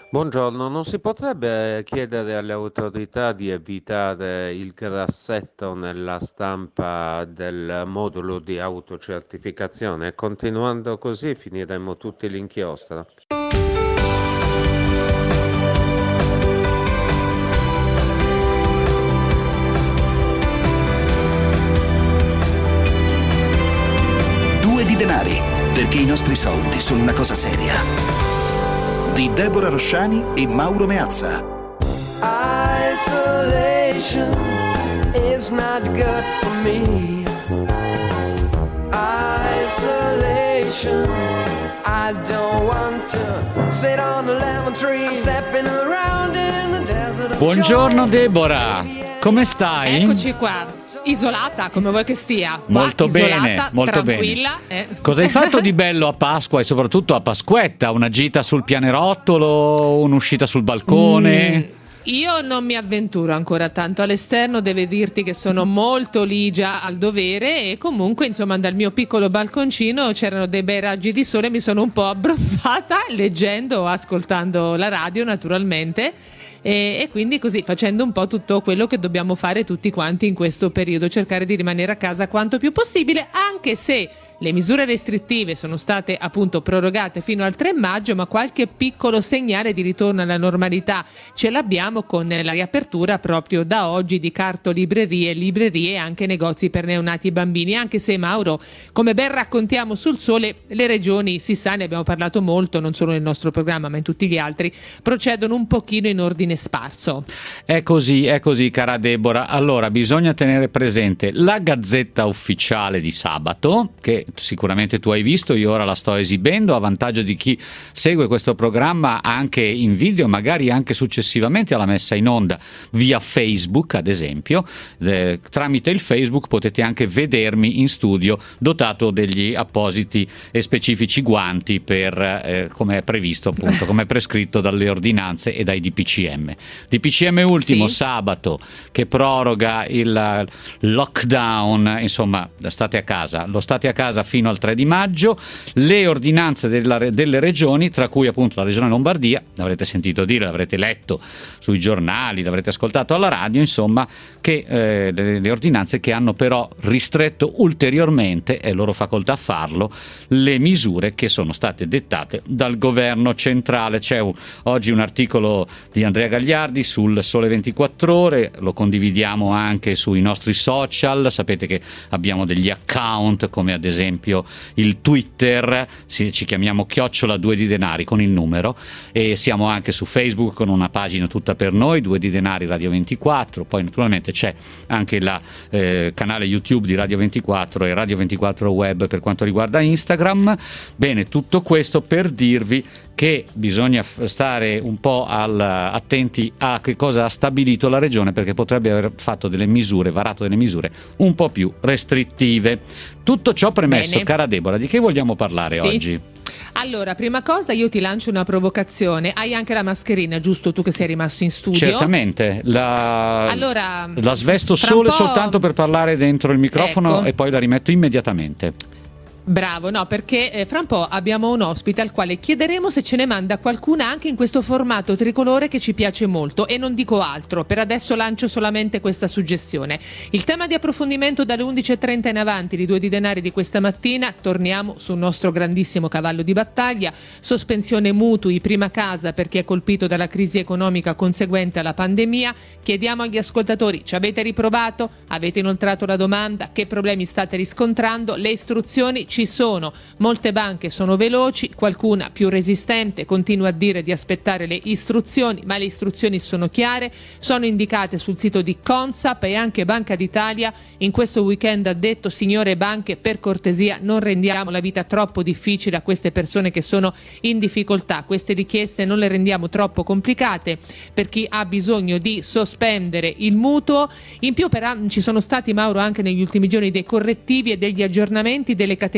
Buongiorno, non si potrebbe chiedere alle autorità di evitare il grassetto nella stampa del modulo di autocertificazione? Continuando così finiremo tutti l'inchiostro. Due di denari, perché i nostri soldi sono una cosa seria. Di Deborah Rosciani e Mauro Meazza. Isolation is not good for me. Isolation, I don't want to sit on a lemon tree. I'm stepping around in the desert of Buongiorno joy. Deborah, come stai? Eccoci qua, isolata come vuoi che stia. Molto Qua, bene, isolata, molto tranquilla, bene. Cosa hai fatto di bello a Pasqua e soprattutto a Pasquetta? Una gita sul pianerottolo, un'uscita sul balcone? Io non mi avventuro ancora tanto all'esterno, devo dirti che sono molto ligia al dovere e comunque insomma dal mio piccolo balconcino c'erano dei bei raggi di sole, mi sono un po' abbronzata leggendo o ascoltando la radio naturalmente. E quindi così facendo un po' tutto quello che dobbiamo fare tutti quanti in questo periodo, cercare di rimanere a casa quanto più possibile, anche se le misure restrittive sono state appunto prorogate fino al 3 maggio, ma qualche piccolo segnale di ritorno alla normalità ce l'abbiamo con la riapertura proprio da oggi di cartolibrerie, librerie e anche negozi per neonati e bambini, anche se Mauro, come ben raccontiamo sul Sole, le regioni, si sa, ne abbiamo parlato molto, non solo nel nostro programma ma in tutti gli altri, procedono un pochino in ordine sparso. È così, cara Deborah. Allora, bisogna tenere presente la Gazzetta Ufficiale di sabato, che sicuramente tu hai visto, io ora la sto esibendo a vantaggio di chi segue questo programma anche in video, magari anche successivamente alla messa in onda via Facebook, ad esempio. Tramite il Facebook potete anche vedermi in studio dotato degli appositi e specifici guanti per come è previsto, appunto, come è prescritto dalle ordinanze e dai DPCM. DPCM ultimo, sì, sabato, che proroga il lockdown, insomma, state a casa, lo state a casa fino al 3 di maggio, le ordinanze delle regioni, tra cui appunto la regione Lombardia, l'avrete sentito dire, l'avrete letto sui giornali, l'avrete ascoltato alla radio, insomma, che le ordinanze che hanno però ristretto ulteriormente, è loro facoltà farlo, le misure che sono state dettate dal governo centrale. C'è oggi un articolo di Andrea Gagliardi sul Sole 24 Ore, lo condividiamo anche sui nostri social, sapete che abbiamo degli account come ad esempio il Twitter, ci chiamiamo #2 di denari con il numero, e siamo anche su Facebook con una pagina tutta per noi, 2 di denari Radio 24, poi naturalmente c'è anche il canale YouTube di Radio 24 e Radio 24 Web per quanto riguarda Instagram. Bene, tutto questo per dirvi che bisogna stare un po' attenti a che cosa ha stabilito la regione, perché potrebbe aver varato delle misure un po' più restrittive. Tutto ciò premesso, bene, cara Deborah, di che vogliamo parlare oggi? Allora, prima cosa io ti lancio una provocazione. Hai anche la mascherina, giusto? Tu che sei rimasto in studio. Certamente, la svesto soltanto per parlare dentro il microfono, ecco, e poi la rimetto immediatamente. Bravo, no, perché fra un po' abbiamo un ospite al quale chiederemo se ce ne manda qualcuna anche in questo formato tricolore che ci piace molto, e non dico altro, per adesso lancio solamente questa suggestione. Il tema di approfondimento dalle 11.30 in avanti di 2 di denari di questa mattina, torniamo sul nostro grandissimo cavallo di battaglia, sospensione mutui, prima casa per chi è colpito dalla crisi economica conseguente alla pandemia. Chiediamo agli ascoltatori: ci avete riprovato? Avete inoltrato la domanda? Che problemi state riscontrando? Le istruzioni ci sono, molte banche sono veloci, qualcuna più resistente continua a dire di aspettare le istruzioni, ma le istruzioni sono chiare, sono indicate sul sito di Consap, e anche Banca d'Italia in questo weekend ha detto: signore banche, per cortesia non rendiamo la vita troppo difficile a queste persone che sono in difficoltà, queste richieste non le rendiamo troppo complicate per chi ha bisogno di sospendere il mutuo. In più però ci sono stati, Mauro, anche negli ultimi giorni dei correttivi e degli aggiornamenti delle categorie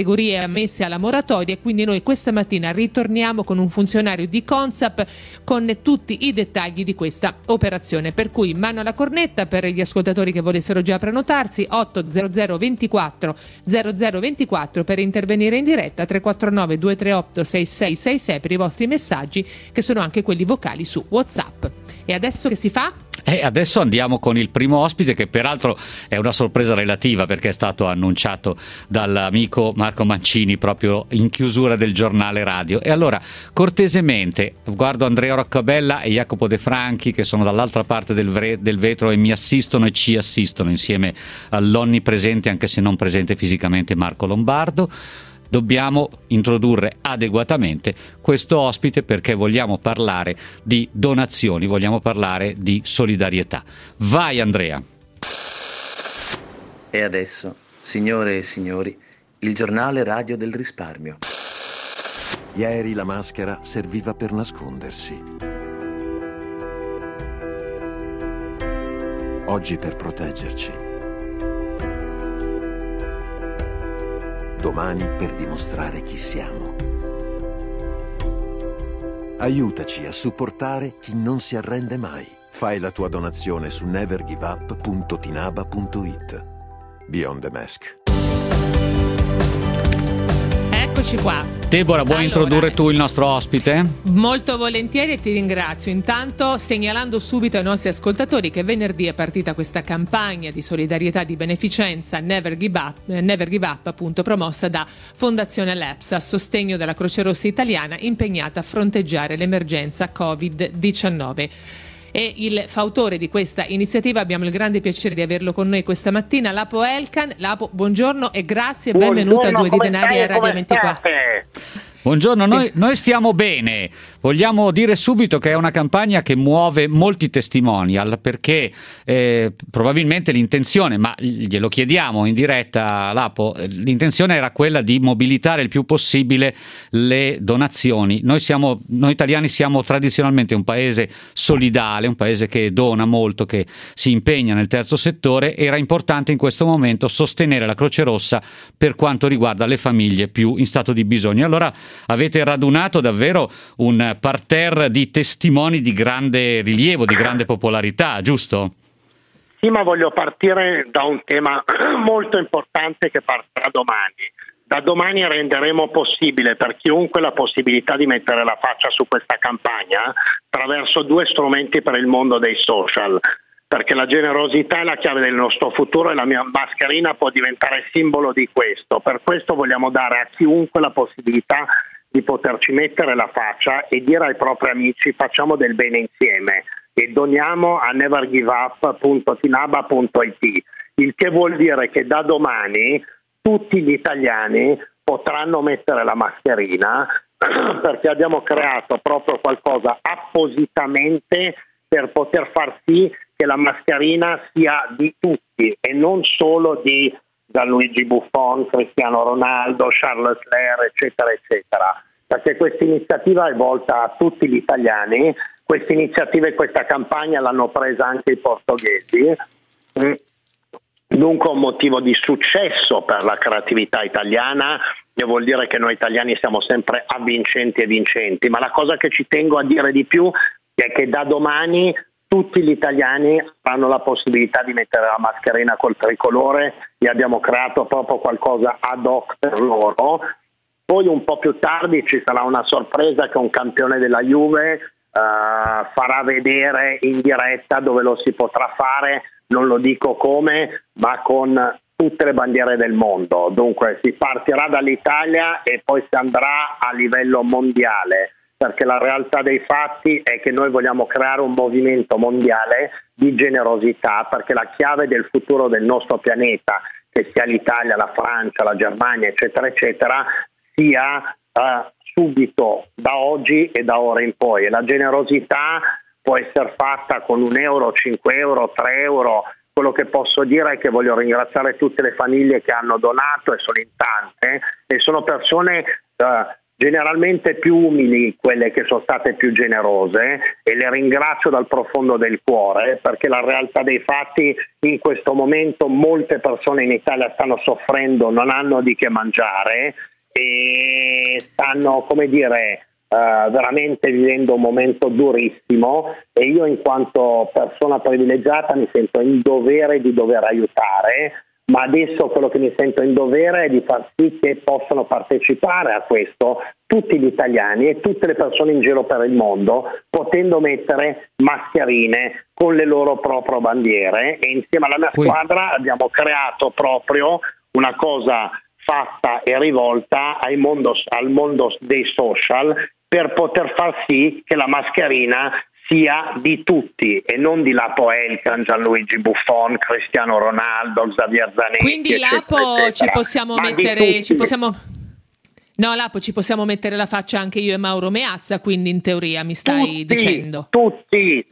categorie ammesse alla moratoria, e quindi noi questa mattina ritorniamo con un funzionario di Consap con tutti i dettagli di questa operazione, per cui mano alla cornetta per gli ascoltatori che volessero già prenotarsi, 800 24 0024 per intervenire in diretta, 349 238 6666 per i vostri messaggi che sono anche quelli vocali su WhatsApp. E adesso che si fa? Adesso andiamo con il primo ospite, che peraltro è una sorpresa relativa perché è stato annunciato dall'amico Marco Mancini proprio in chiusura del giornale radio. E allora cortesemente guardo Andrea Roccabella e Jacopo De Franchi che sono dall'altra parte del vetro e mi assistono e ci assistono insieme all'onnipresente, anche se non presente fisicamente, Marco Lombardo. Dobbiamo introdurre adeguatamente questo ospite perché vogliamo parlare di donazioni, vogliamo parlare di solidarietà. Vai Andrea. E adesso, signore e signori, il giornale radio del risparmio. Ieri la maschera serviva per nascondersi. Oggi per proteggerci. Domani per dimostrare chi siamo. Aiutaci a supportare chi non si arrende mai. Fai la tua donazione su nevergiveup.tinaba.it. Beyond the Mask. Eccoci qua. Deborah, vuoi introdurre tu il nostro ospite? Molto volentieri, e ti ringrazio. Intanto segnalando subito ai nostri ascoltatori che venerdì è partita questa campagna di solidarietà, di beneficenza Never Give Up, appunto, promossa da Fondazione LEPS a sostegno della Croce Rossa italiana impegnata a fronteggiare l'emergenza Covid-19. E il fautore di questa iniziativa abbiamo il grande piacere di averlo con noi questa mattina, Lapo Elkan. Lapo, buongiorno e grazie, benvenuto a Due di Denari a Radio 24. Buongiorno, noi stiamo bene. Vogliamo dire subito che è una campagna che muove molti testimonial perché probabilmente l'intenzione, ma glielo chiediamo in diretta Lapo, l'intenzione era quella di mobilitare il più possibile le donazioni. Noi italiani siamo tradizionalmente un paese solidale, un paese che dona molto, che si impegna nel terzo settore. Era importante in questo momento sostenere la Croce Rossa per quanto riguarda le famiglie più in stato di bisogno. Allora avete radunato davvero un parterre di testimoni di grande rilievo, di grande popolarità, giusto? Sì, ma voglio partire da un tema molto importante che partirà domani. Da domani renderemo possibile per chiunque la possibilità di mettere la faccia su questa campagna attraverso due strumenti per il mondo dei social, perché la generosità è la chiave del nostro futuro e la mia mascherina può diventare simbolo di questo. Per questo vogliamo dare a chiunque la possibilità di poterci mettere la faccia e dire ai propri amici facciamo del bene insieme e doniamo a nevergiveup.tinaba.it, il che vuol dire che da domani tutti gli italiani potranno mettere la mascherina perché abbiamo creato proprio qualcosa appositamente per poter far sì che la mascherina sia di tutti e non solo di Gianluigi Buffon, Cristiano Ronaldo, Charles Leclerc, eccetera, eccetera. Perché questa iniziativa è volta a tutti gli italiani, questa iniziativa e questa campagna l'hanno presa anche i portoghesi, dunque un motivo di successo per la creatività italiana, che vuol dire che noi italiani siamo sempre avvincenti e vincenti, ma la cosa che ci tengo a dire di più è che da domani tutti gli italiani hanno la possibilità di mettere la mascherina col tricolore e abbiamo creato proprio qualcosa ad hoc per loro. Poi un po' più tardi ci sarà una sorpresa che un campione della Juve farà vedere in diretta dove lo si potrà fare, non lo dico come, ma con tutte le bandiere del mondo. Dunque si partirà dall'Italia e poi si andrà a livello mondiale, perché la realtà dei fatti è che noi vogliamo creare un movimento mondiale di generosità, perché la chiave del futuro del nostro pianeta, che sia l'Italia, la Francia, la Germania, eccetera, eccetera, sia subito, da oggi e da ora in poi. E la generosità può essere fatta con 1 euro, 5 euro, 3 euro. Quello che posso dire è che voglio ringraziare tutte le famiglie che hanno donato, e sono in tante, e sono persone generalmente più umili quelle che sono state più generose, e le ringrazio dal profondo del cuore, perché la realtà dei fatti in questo momento molte persone in Italia stanno soffrendo, non hanno di che mangiare e stanno, veramente vivendo un momento durissimo, e io in quanto persona privilegiata mi sento in dovere di dover aiutare. Ma adesso quello che mi sento in dovere è di far sì che possano partecipare a questo tutti gli italiani e tutte le persone in giro per il mondo, potendo mettere mascherine con le loro proprie bandiere, e insieme alla mia squadra abbiamo creato proprio una cosa fatta e rivolta al mondo dei social, per poter far sì che la mascherina sia di tutti e non di Lapo Elkan, Gianluigi Buffon, Cristiano Ronaldo, Xavier Zanetti. Quindi Lapo ci possiamo ci possiamo mettere la faccia anche io e Mauro Meazza, quindi in teoria mi stai dicendo. Tutti.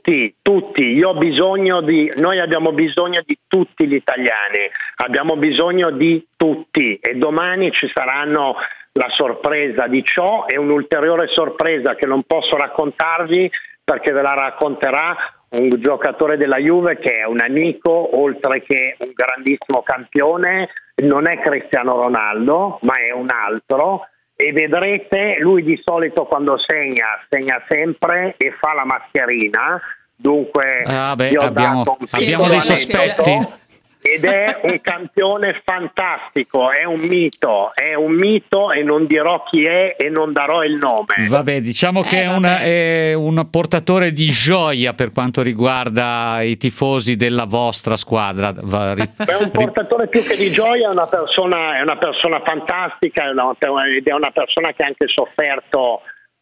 Noi abbiamo bisogno di tutti gli italiani, abbiamo bisogno di tutti, e domani ci saranno la sorpresa di ciò e un'ulteriore sorpresa che non posso raccontarvi, perché ve la racconterà un giocatore della Juve che è un amico, oltre che un grandissimo campione. Non è Cristiano Ronaldo, ma è un altro, e vedrete, lui di solito quando segna sempre e fa la mascherina, dunque abbiamo dei sospetti. Ed è un campione fantastico, è un mito e non dirò chi è e non darò il nome. Vabbè, diciamo che è un portatore di gioia per quanto riguarda i tifosi della vostra squadra. È un portatore più che di gioia, è una persona fantastica, ed è una persona che ha anche sofferto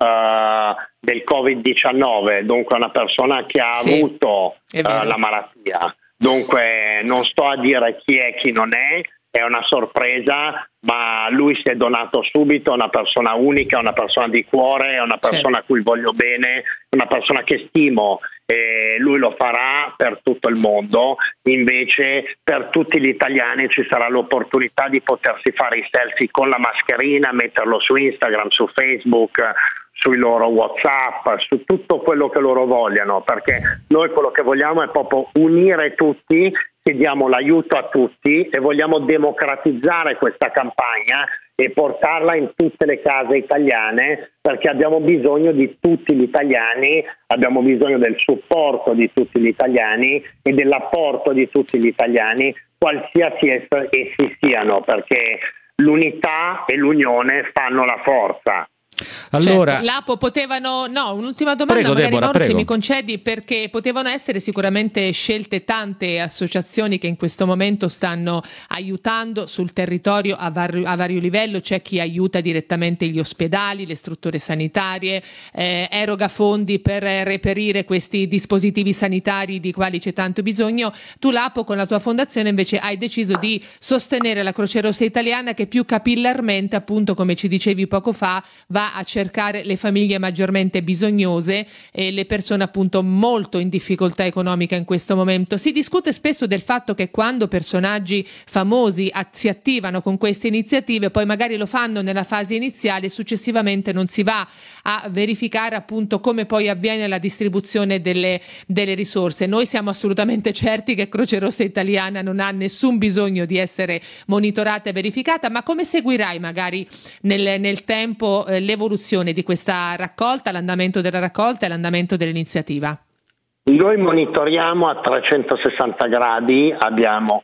del Covid-19, dunque è una persona che ha avuto la malattia. Dunque non sto a dire chi è chi non è una sorpresa, ma lui si è donato subito, è una persona unica, è una persona di cuore, è una persona a cui voglio bene, è una persona che stimo, e lui lo farà per tutto il mondo. Invece per tutti gli italiani ci sarà l'opportunità di potersi fare i selfie con la mascherina, metterlo su Instagram, su Facebook, sui loro WhatsApp, su tutto quello che loro vogliano, perché noi quello che vogliamo è proprio unire tutti, chiediamo l'aiuto a tutti e vogliamo democratizzare questa campagna e portarla in tutte le case italiane, perché abbiamo bisogno di tutti gli italiani, abbiamo bisogno del supporto di tutti gli italiani e dell'apporto di tutti gli italiani, qualsiasi essi siano, perché l'unità e l'unione fanno la forza. Allora, Lapo, un'ultima domanda, prego, magari Deborah, Mauro, se prego. mi concedi, perché potevano essere sicuramente scelte tante associazioni che in questo momento stanno aiutando sul territorio a vario livello. C'è chi aiuta direttamente gli ospedali, le strutture sanitarie, eroga fondi per reperire questi dispositivi sanitari di quali c'è tanto bisogno. Tu, Lapo, con la tua fondazione invece hai deciso di sostenere la Croce Rossa Italiana, che più capillarmente, appunto come ci dicevi poco fa, va a cercare le famiglie maggiormente bisognose e le persone appunto molto in difficoltà economica in questo momento. Si discute spesso del fatto che quando personaggi famosi si attivano con queste iniziative, poi magari lo fanno nella fase iniziale e successivamente non si va a verificare appunto come poi avviene la distribuzione delle risorse. Noi siamo assolutamente certi che Croce Rossa Italiana non ha nessun bisogno di essere monitorata e verificata, ma come seguirai magari nel tempo l'evoluzione di questa raccolta, l'andamento della raccolta e l'andamento dell'iniziativa? Noi monitoriamo a 360 gradi, abbiamo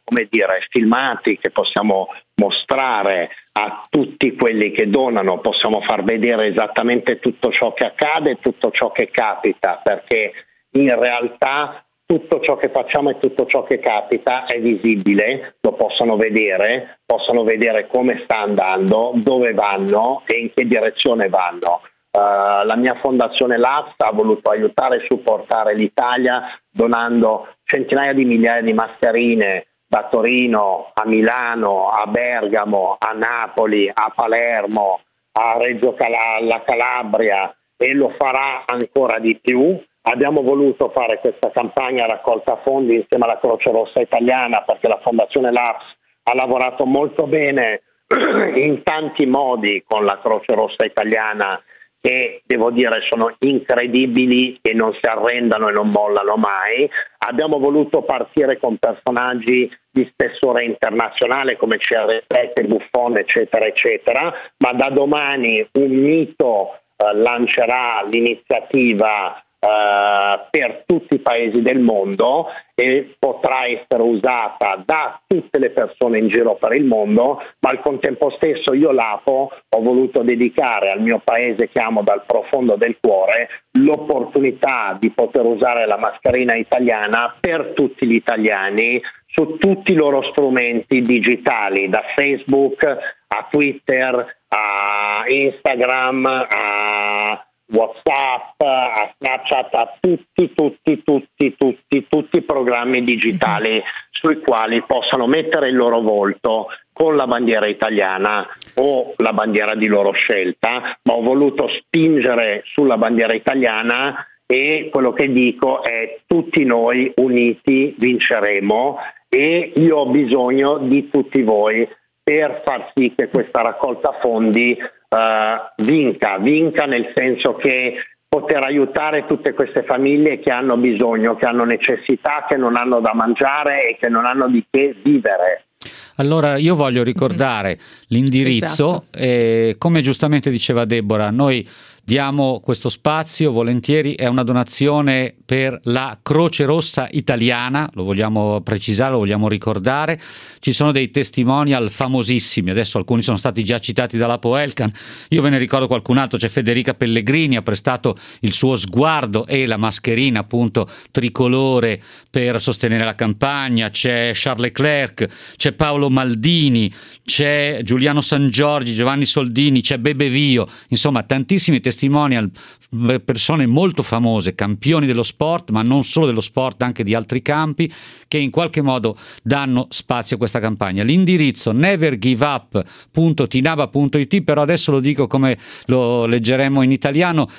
filmati che possiamo mostrare a tutti quelli che donano, possiamo far vedere esattamente tutto ciò che accade, tutto ciò che capita, perché in realtà tutto ciò che facciamo e tutto ciò che capita è visibile, lo possono vedere come sta andando, dove vanno e in che direzione vanno. La mia fondazione LAPS ha voluto aiutare e supportare l'Italia donando centinaia di migliaia di mascherine da Torino a Milano, a Bergamo, a Napoli, a Palermo, a Reggio alla Calabria, e lo farà ancora di più. Abbiamo voluto fare questa campagna raccolta fondi insieme alla Croce Rossa Italiana, perché la Fondazione LAPS ha lavorato molto bene in tanti modi con la Croce Rossa Italiana, che devo dire sono incredibili e non si arrendano e non mollano mai. Abbiamo voluto partire con personaggi di spessore internazionale come CR7, Buffon, eccetera, eccetera, ma da domani un mito lancerà l'iniziativa per tutti i paesi del mondo e potrà essere usata da tutte le persone in giro per il mondo, ma al contempo stesso io Lapo ho voluto dedicare al mio paese che amo dal profondo del cuore l'opportunità di poter usare la mascherina italiana per tutti gli italiani su tutti i loro strumenti digitali, da Facebook a Twitter a Instagram a WhatsApp, a Snapchat, a tutti i programmi digitali sui quali possano mettere il loro volto con la bandiera italiana o la bandiera di loro scelta, ma ho voluto spingere sulla bandiera italiana e quello che dico è: tutti noi uniti vinceremo e io ho bisogno di tutti voi per far sì che questa raccolta fondi vinca nel senso che poter aiutare tutte queste famiglie che hanno bisogno, che hanno necessità, che non hanno da mangiare e che non hanno di che vivere. Allora io voglio ricordare l'indirizzo, come giustamente diceva Deborah, noi diamo questo spazio volentieri, è una donazione per la Croce Rossa Italiana, lo vogliamo precisare, lo vogliamo ricordare. Ci sono dei testimonial famosissimi, adesso alcuni sono stati già citati da Lapo Elkan, io ve ne ricordo qualcun altro, c'è Federica Pellegrini, ha prestato il suo sguardo e la mascherina appunto tricolore per sostenere la campagna, c'è Charles Leclerc, c'è Paolo Maldini, c'è Giuliano San Giorgi, Giovanni Soldini, c'è Bebe Vio, insomma tantissimi testimonial, persone molto famose, campioni dello sport, ma non solo dello sport, anche di altri campi, che in qualche modo danno spazio a questa campagna. L'indirizzo nevergiveup.tinaba.it, però adesso lo dico come lo leggeremo in italiano,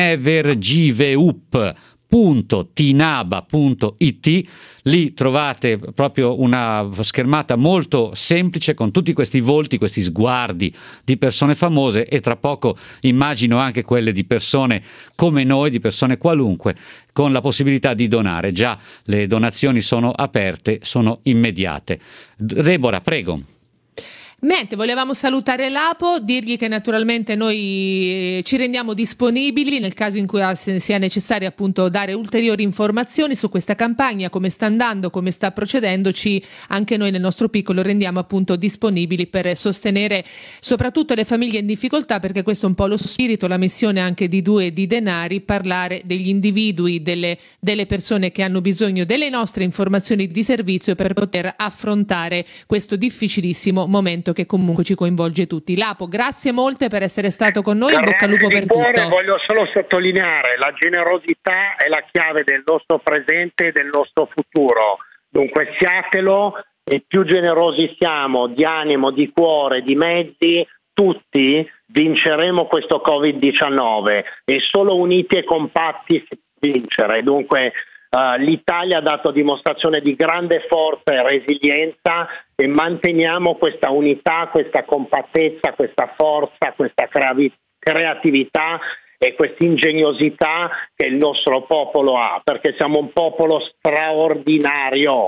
nevergiveup.tinaba.it. Lì trovate proprio una schermata molto semplice con tutti questi volti, questi sguardi di persone famose e tra poco immagino anche quelle di persone come noi, di persone qualunque, con la possibilità di donare. Già le donazioni sono aperte, sono immediate. Deborah, prego. Niente, volevamo salutare Lapo, dirgli che naturalmente noi ci rendiamo disponibili nel caso in cui sia necessario appunto dare ulteriori informazioni su questa campagna, come sta andando, come sta procedendoci. Anche noi nel nostro piccolo rendiamo appunto disponibili per sostenere soprattutto le famiglie in difficoltà, perché questo è un po' lo spirito, la missione anche di Due di Denari, parlare degli individui, delle persone che hanno bisogno delle nostre informazioni di servizio per poter affrontare questo difficilissimo momento che comunque ci coinvolge tutti. Lapo, grazie molte per essere stato con noi, in bocca al lupo per tutto. Voglio solo sottolineare: la generosità è la chiave del nostro presente e del nostro futuro, dunque siatelo, e più generosi siamo di animo, di cuore, di mezzi, tutti vinceremo questo Covid-19 e solo uniti e compatti si può vincere. Dunque l'Italia ha dato dimostrazione di grande forza e resilienza e manteniamo questa unità, questa compattezza, questa forza, questa creatività e questa ingegnosità che il nostro popolo ha, perché siamo un popolo straordinario.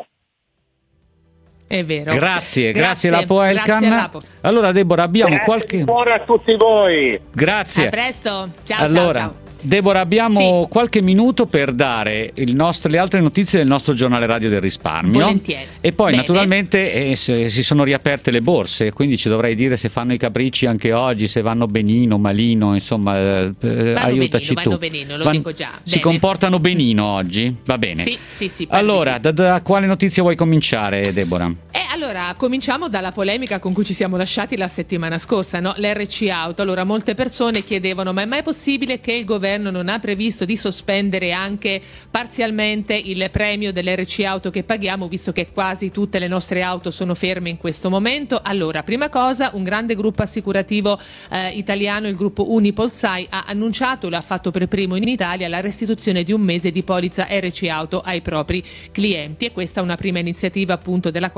È vero. Grazie Lapo Elkan. Allora Deborah, abbiamo qualche... Buona a tutti voi. Grazie. A presto. Ciao, allora, ciao. Deborah, abbiamo qualche minuto per dare le altre notizie del nostro giornale radio del risparmio. Volentieri. E poi Bene. naturalmente si sono riaperte le borse, quindi ci dovrei dire se fanno i capricci anche oggi, se vanno benino, malino, insomma aiutaci tu. Vanno benino, lo dico già. Si comportano benino oggi? Va bene. Sì. Allora, da quale notizia vuoi cominciare, Deborah? Allora, cominciamo dalla polemica con cui ci siamo lasciati la settimana scorsa, no? L'RC Auto. Allora, molte persone chiedevano: ma è mai possibile che il governo non ha previsto di sospendere anche parzialmente il premio dell'RC Auto che paghiamo, visto che quasi tutte le nostre auto sono ferme in questo momento? Allora, prima cosa, un grande gruppo assicurativo italiano, il gruppo Unipolsai, ha annunciato, l'ha fatto per primo in Italia, la restituzione di un mese di polizza RC Auto ai propri clienti, e questa è una prima iniziativa appunto della quale siamo venuti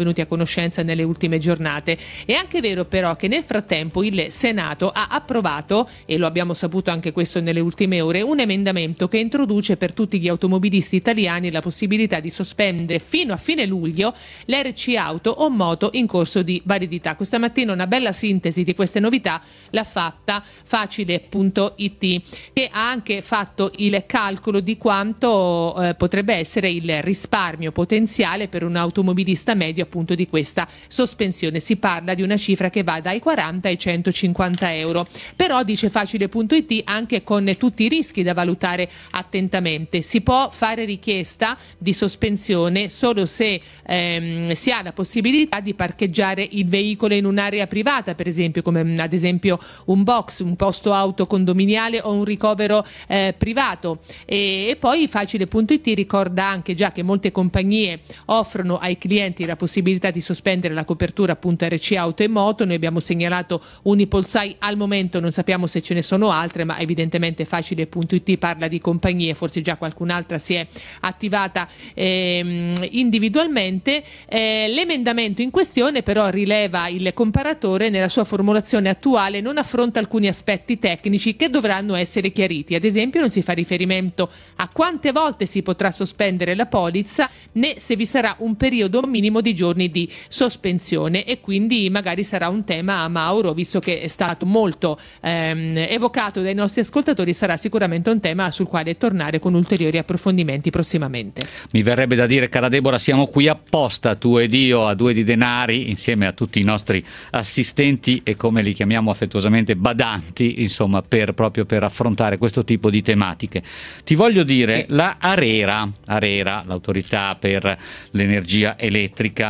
venuti a conoscenza nelle ultime giornate. È anche vero però che nel frattempo il Senato ha approvato, e lo abbiamo saputo anche questo nelle ultime ore, un emendamento che introduce per tutti gli automobilisti italiani la possibilità di sospendere fino a fine luglio l'RC auto o moto in corso di validità. Questa mattina una bella sintesi di queste novità l'ha fatta Facile.it, che ha anche fatto il calcolo di quanto potrebbe essere il risparmio potenziale per un automobilista medio appunto di questa sospensione. Si parla di una cifra che va dai 40 ai 150 euro, però dice Facile.it anche con tutti i rischi da valutare attentamente. Si può fare richiesta di sospensione solo se si ha la possibilità di parcheggiare il veicolo in un'area privata, per esempio come ad esempio un box, un posto auto condominiale o un ricovero privato. E poi Facile.it ricorda anche già che molte compagnie offrono ai clienti la possibilità di sospendere la copertura appunto RC auto e moto. Noi abbiamo segnalato Unipolsai, al momento non sappiamo se ce ne sono altre, ma evidentemente Facile.it parla di compagnie, forse già qualcun'altra si è attivata individualmente. L'emendamento in questione però, rileva il comparatore, nella sua formulazione attuale non affronta alcuni aspetti tecnici che dovranno essere chiariti. Ad esempio non si fa riferimento a quante volte si potrà sospendere la polizza, né se vi sarà un periodo minimo di giorni di sospensione, e quindi magari sarà un tema, Mauro, visto che è stato molto evocato dai nostri ascoltatori, sarà sicuramente un tema sul quale tornare con ulteriori approfondimenti prossimamente. Mi verrebbe da dire, cara Deborah, siamo qui apposta, tu ed io, a Due di Denari, insieme a tutti i nostri assistenti e, come li chiamiamo affettuosamente, badanti, insomma, proprio per affrontare questo tipo di tematiche. Ti voglio dire, la ARERA, l'autorità per l'energia elettrica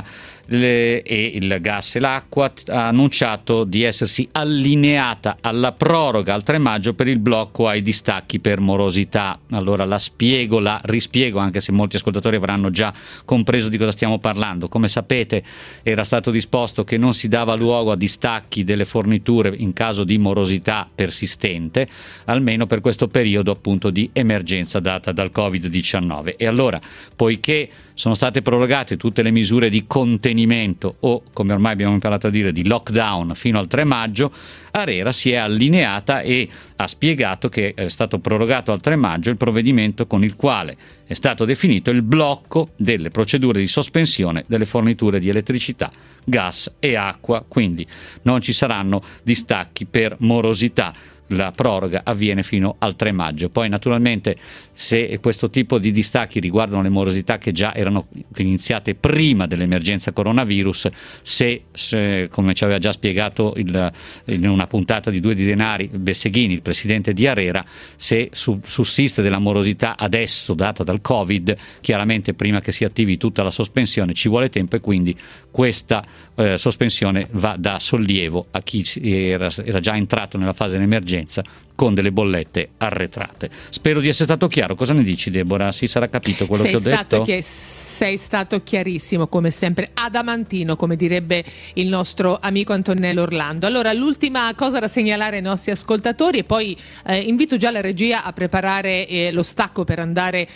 e il gas e l'acqua, ha annunciato di essersi allineata alla proroga al 3 maggio per il blocco ai distacchi per morosità. Allora la rispiego, anche se molti ascoltatori avranno già compreso di cosa stiamo parlando. Come sapete, era stato disposto che non si dava luogo a distacchi delle forniture in caso di morosità persistente, almeno per questo periodo appunto di emergenza data dal Covid-19. E allora, poiché sono state prorogate tutte le misure di contenimento, o come ormai abbiamo imparato a dire di lockdown, fino al 3 maggio, ARERA si è allineata e ha spiegato che è stato prorogato al 3 maggio il provvedimento con il quale è stato definito il blocco delle procedure di sospensione delle forniture di elettricità, gas e acqua, quindi non ci saranno distacchi per morosità. La proroga avviene fino al 3 maggio. Poi naturalmente, se questo tipo di distacchi riguardano le morosità che già erano iniziate prima dell'emergenza coronavirus, se come ci aveva già spiegato in una puntata di Due di Denari Besseghini, il presidente di ARERA, se sussiste della morosità adesso data dal Covid, chiaramente prima che si attivi tutta la sospensione ci vuole tempo, e quindi questa sospensione va da sollievo a chi era già entrato nella fase dell'emergenza con delle bollette arretrate. Spero di essere stato chiaro. Cosa ne dici, Deborah? Si sarà capito quello che ho detto? Sei stato chiarissimo, come sempre, adamantino, come direbbe il nostro amico Antonello Orlando. Allora, l'ultima cosa da segnalare ai nostri ascoltatori, e poi invito già la regia a preparare lo stacco per andare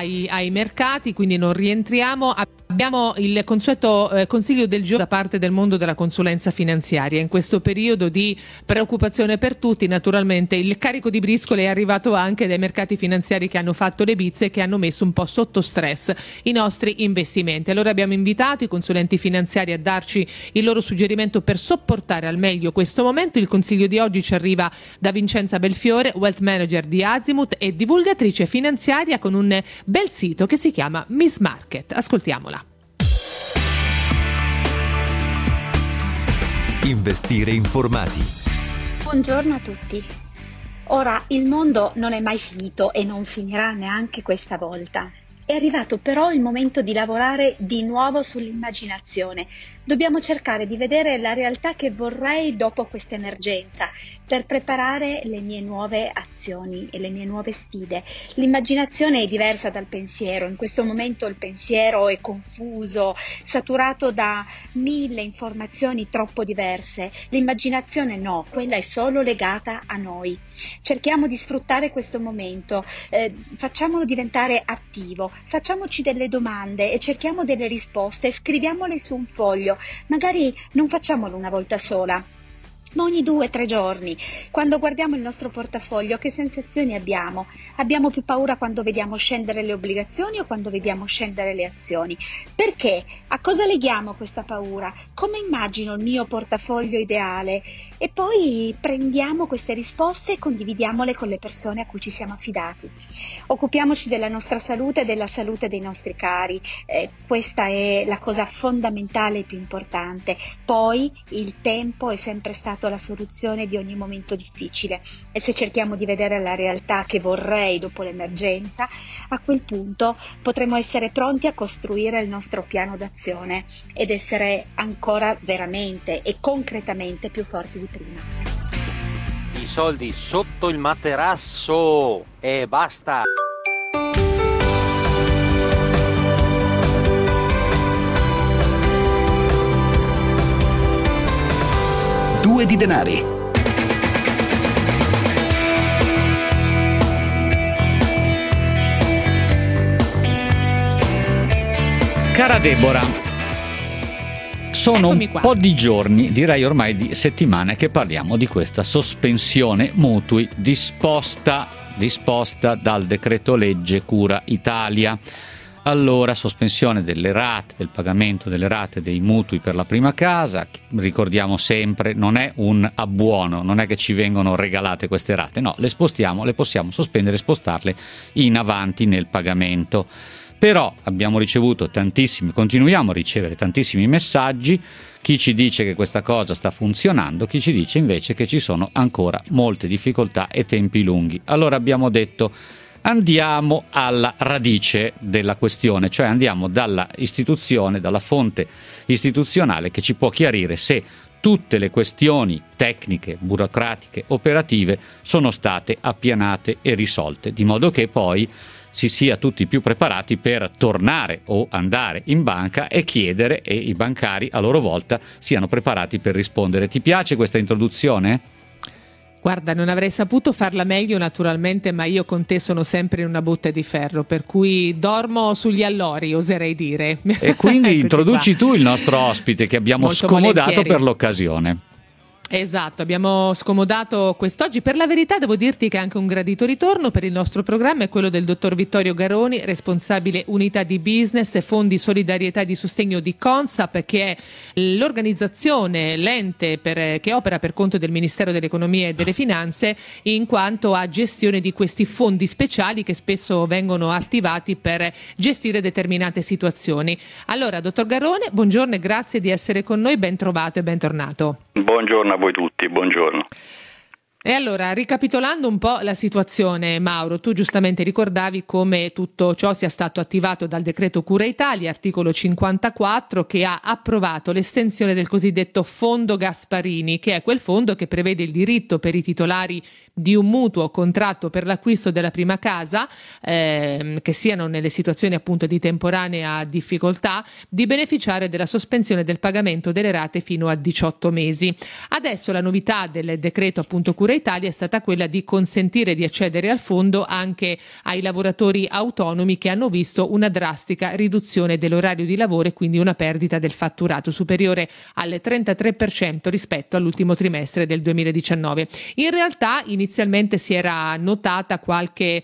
ai mercati, quindi non rientriamo. Abbiamo il consueto consiglio del giorno da parte del mondo della consulenza finanziaria. In questo periodo di preoccupazione per tutti, naturalmente il carico di briscole è arrivato anche dai mercati finanziari che hanno fatto le bizze e che hanno messo un po' sotto stress i nostri investimenti. Allora abbiamo invitato i consulenti finanziari a darci il loro suggerimento per sopportare al meglio questo momento. Il consiglio di oggi ci arriva da Vincenza Belfiore, wealth manager di Azimut e divulgatrice finanziaria con un bel sito che si chiama Miss Market. Ascoltiamola. Investire informati. Buongiorno a tutti. Ora, il mondo non è mai finito e non finirà neanche questa volta. È arrivato però il momento di lavorare di nuovo sull'immaginazione. Dobbiamo cercare di vedere la realtà che vorrei dopo questa emergenza, per preparare le mie nuove azioni e le mie nuove sfide. L'immaginazione è diversa dal pensiero. In questo momento il pensiero è confuso, saturato da 1000 informazioni troppo diverse. L'immaginazione no, quella è solo legata a noi. Cerchiamo di sfruttare questo momento, facciamolo diventare attivo, facciamoci delle domande e cerchiamo delle risposte, scriviamole su un foglio, magari non facciamolo una volta sola, ma ogni 2-3 giorni. Quando guardiamo il nostro portafoglio, che sensazioni abbiamo? Abbiamo più paura quando vediamo scendere le obbligazioni o quando vediamo scendere le azioni? Perché? A cosa leghiamo questa paura? Come immagino il mio portafoglio ideale? E poi prendiamo queste risposte e condividiamole con le persone a cui ci siamo affidati. Occupiamoci della nostra salute e della salute dei nostri cari. Questa è la cosa fondamentale e più importante. Poi il tempo è sempre stato la soluzione di ogni momento difficile, e se cerchiamo di vedere la realtà che vorrei dopo l'emergenza, a quel punto potremo essere pronti a costruire il nostro piano d'azione ed essere ancora veramente e concretamente più forti di prima. I soldi sotto il materasso e basta. Due di denari. Cara Deborah, sono Eccomi un qua. po' di giorni, direi ormai di settimane, che parliamo di questa sospensione mutui disposta dal decreto legge Cura Italia. Allora, sospensione delle rate, del pagamento delle rate dei mutui per la prima casa. Ricordiamo sempre, non è un abbuono, non è che ci vengono regalate queste rate, no, le spostiamo, le possiamo sospendere e spostarle in avanti nel pagamento. Però abbiamo ricevuto continuiamo a ricevere tantissimi messaggi, chi ci dice che questa cosa sta funzionando, chi ci dice invece che ci sono ancora molte difficoltà e tempi lunghi. Allora abbiamo detto: andiamo alla radice della questione, cioè andiamo dalla istituzione, dalla fonte istituzionale che ci può chiarire se tutte le questioni tecniche, burocratiche, operative sono state appianate e risolte, di modo che poi si sia tutti più preparati per tornare o andare in banca e chiedere, e i bancari a loro volta siano preparati per rispondere. Ti piace questa introduzione? Guarda, non avrei saputo farla meglio naturalmente, ma io con te sono sempre in una botte di ferro, per cui dormo sugli allori, oserei dire. E quindi introduci tu il nostro ospite che abbiamo Molto scomodato volentieri. per l'occasione. Esatto, abbiamo scomodato quest'oggi. Per la verità devo dirti che anche un gradito ritorno per il nostro programma è quello del dottor Vittorio Garoni, responsabile unità di business e fondi solidarietà e di sostegno di Consap, che è l'organizzazione, l'ente che opera per conto del Ministero dell'Economia e delle Finanze, in quanto a gestione di questi fondi speciali che spesso vengono attivati per gestire determinate situazioni. Allora, dottor Garone, buongiorno e grazie di essere con noi, ben trovato e bentornato. Buongiorno a voi tutti, buongiorno. E allora, ricapitolando un po' la situazione, Mauro, tu giustamente ricordavi come tutto ciò sia stato attivato dal decreto Cura Italia, articolo 54, che ha approvato l'estensione del cosiddetto fondo Gasparini, che è quel fondo che prevede il diritto per i titolari di un mutuo o contratto per l'acquisto della prima casa, che siano nelle situazioni appunto di temporanea difficoltà, di beneficiare della sospensione del pagamento delle rate fino a 18 mesi. Adesso la novità del decreto appunto Cura Italia è stata quella di consentire di accedere al fondo anche ai lavoratori autonomi che hanno visto una drastica riduzione dell'orario di lavoro e quindi una perdita del fatturato superiore al 33% rispetto all'ultimo trimestre del 2019. In realtà inizialmente si era notata qualche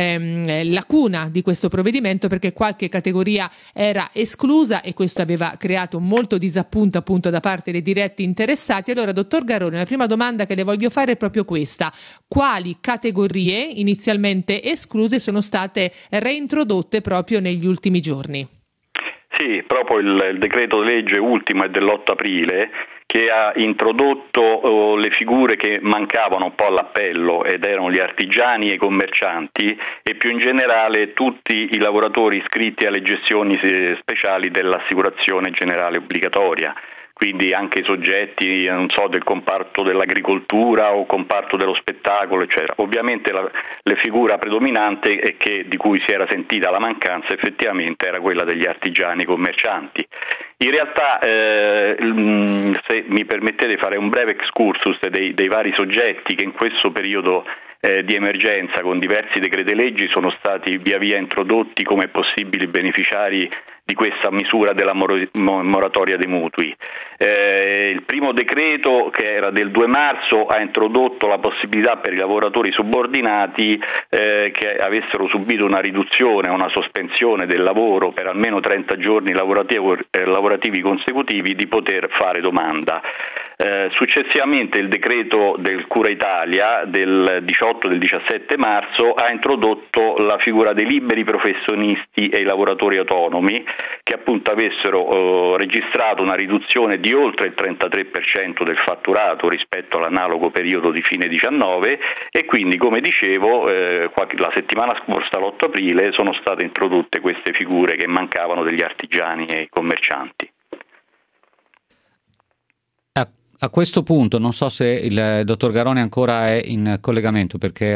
lacuna di questo provvedimento, perché qualche categoria era esclusa e questo aveva creato molto disappunto appunto da parte dei diretti interessati. Allora, dottor Garone, la prima domanda che le voglio fare è proprio questa: quali categorie inizialmente escluse sono state reintrodotte proprio negli ultimi giorni? Sì, proprio il decreto legge ultimo è dell'8 aprile che ha introdotto le figure che mancavano un po' all'appello, ed erano gli artigiani e i commercianti e più in generale tutti i lavoratori iscritti alle gestioni speciali dell'assicurazione generale obbligatoria. quindi anche i soggetti, non so, del comparto dell'agricoltura o comparto dello spettacolo, eccetera. Ovviamente la figura predominante e di cui si era sentita la mancanza effettivamente era quella degli artigiani commercianti. In realtà, se mi permettete fare un breve excursus dei vari soggetti che in questo periodo di emergenza con diversi decreti leggi sono stati via via introdotti come possibili beneficiari di questa misura della moratoria dei mutui. Il primo decreto, che era del 2 marzo, ha introdotto la possibilità per i lavoratori subordinati che avessero subito una riduzione o una sospensione del lavoro per almeno 30 giorni lavorativi consecutivi di poter fare domanda. Successivamente il decreto del Cura Italia del 18 e del 17 marzo ha introdotto la figura dei liberi professionisti e i lavoratori autonomi che appunto avessero registrato una riduzione di oltre il 33% del fatturato rispetto all'analogo periodo di fine 19 e quindi, come dicevo, la settimana scorsa, l'8 aprile, sono state introdotte queste figure che mancavano degli artigiani e i commercianti. A questo punto non so se il dottor Garone ancora è in collegamento, perché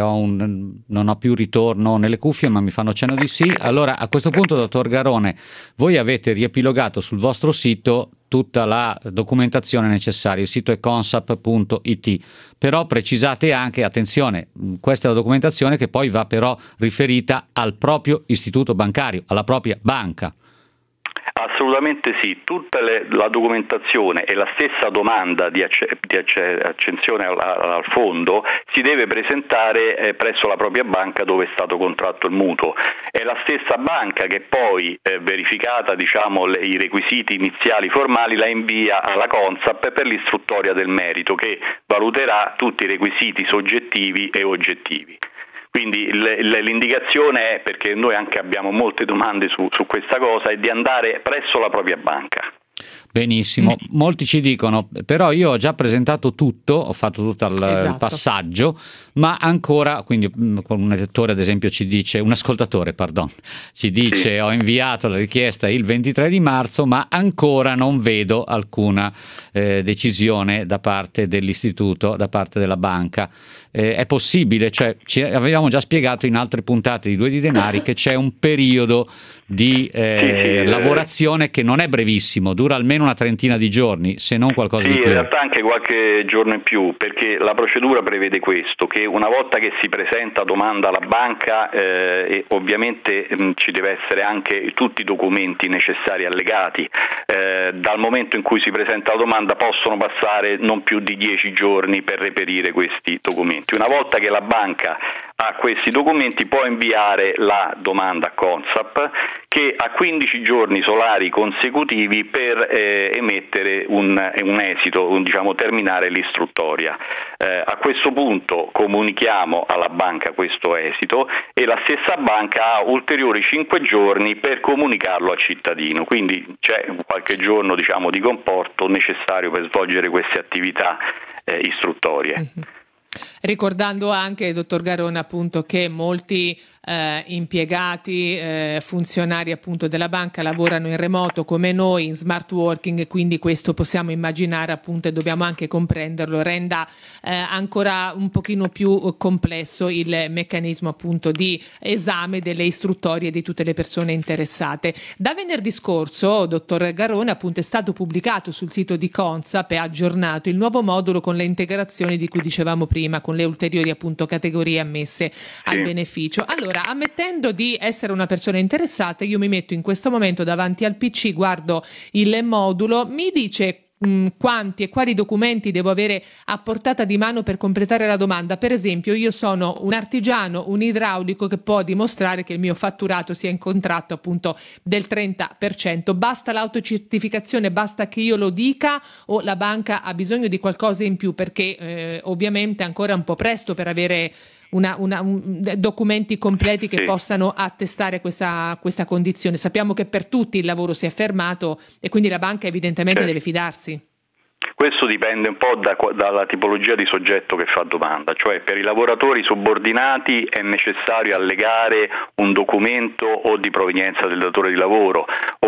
non ho più ritorno nelle cuffie, ma mi fanno cenno di sì. Allora, a questo punto, dottor Garone, voi avete riepilogato sul vostro sito tutta la documentazione necessaria, il sito è consap.it, però precisate anche, attenzione, questa è la documentazione che poi va però riferita al proprio istituto bancario, alla propria banca. Assolutamente sì, tutta la documentazione e la stessa domanda di accensione al fondo si deve presentare presso la propria banca dove è stato contratto il mutuo. È la stessa banca che poi, verificata i requisiti iniziali formali, la invia alla Consap per l'istruttoria del merito, che valuterà tutti i requisiti soggettivi e oggettivi. Quindi l'indicazione è, perché noi anche abbiamo molte domande su questa cosa, è di andare presso la propria banca. Benissimo, molti ci dicono però io ho già presentato tutto, ho fatto tutto il passaggio, ma ancora, quindi un lettore ad esempio un ascoltatore ci dice ho inviato la richiesta il 23 di marzo ma ancora non vedo alcuna decisione da parte dell'istituto, da parte della banca. È possibile, cioè ci avevamo già spiegato in altre puntate di Due di Denari che c'è un periodo di lavorazione che non è brevissimo, dura almeno una trentina di giorni, se non qualcosa di più. In realtà anche qualche giorno in più, perché la procedura prevede questo, che una volta che si presenta domanda alla banca e ovviamente ci deve essere anche tutti i documenti necessari allegati, dal momento in cui si presenta la domanda possono passare non più di 10 giorni per reperire questi documenti. Una volta che la banca ha questi documenti può inviare la domanda a Consap, che ha 15 giorni solari consecutivi per emettere un esito, terminare l'istruttoria. A questo punto comunichiamo alla banca questo esito e la stessa banca ha ulteriori 5 giorni per comunicarlo al cittadino, quindi c'è qualche giorno di comporto necessario per svolgere queste attività istruttorie. Ricordando anche, dottor Garone, appunto, che molti impiegati, funzionari appunto della banca lavorano in remoto come noi, in smart working, e quindi questo possiamo immaginare appunto, e dobbiamo anche comprenderlo, renda ancora un pochino più complesso il meccanismo appunto di esame delle istruttorie di tutte le persone interessate. Da venerdì scorso, dottor Garone, appunto è stato pubblicato sul sito di Consap e aggiornato il nuovo modulo con le integrazioni di cui dicevamo prima, con le ulteriori appunto categorie ammesse al beneficio. Allora, ammettendo di essere una persona interessata, io mi metto in questo momento davanti al PC, guardo il modulo, mi dice quanti e quali documenti devo avere a portata di mano per completare la domanda. Per esempio, io sono un artigiano, un idraulico che può dimostrare che il mio fatturato sia in contratto appunto del 30%. Basta l'autocertificazione, basta che io lo dica, o la banca ha bisogno di qualcosa in più? Perché ovviamente è ancora un po' presto per avere documenti completi che possano attestare questa condizione. Sappiamo che per tutti il lavoro si è fermato e quindi la banca evidentemente deve fidarsi. Questo dipende un po' dalla tipologia di soggetto che fa domanda, cioè per i lavoratori subordinati è necessario allegare un documento o di provenienza del datore di lavoro o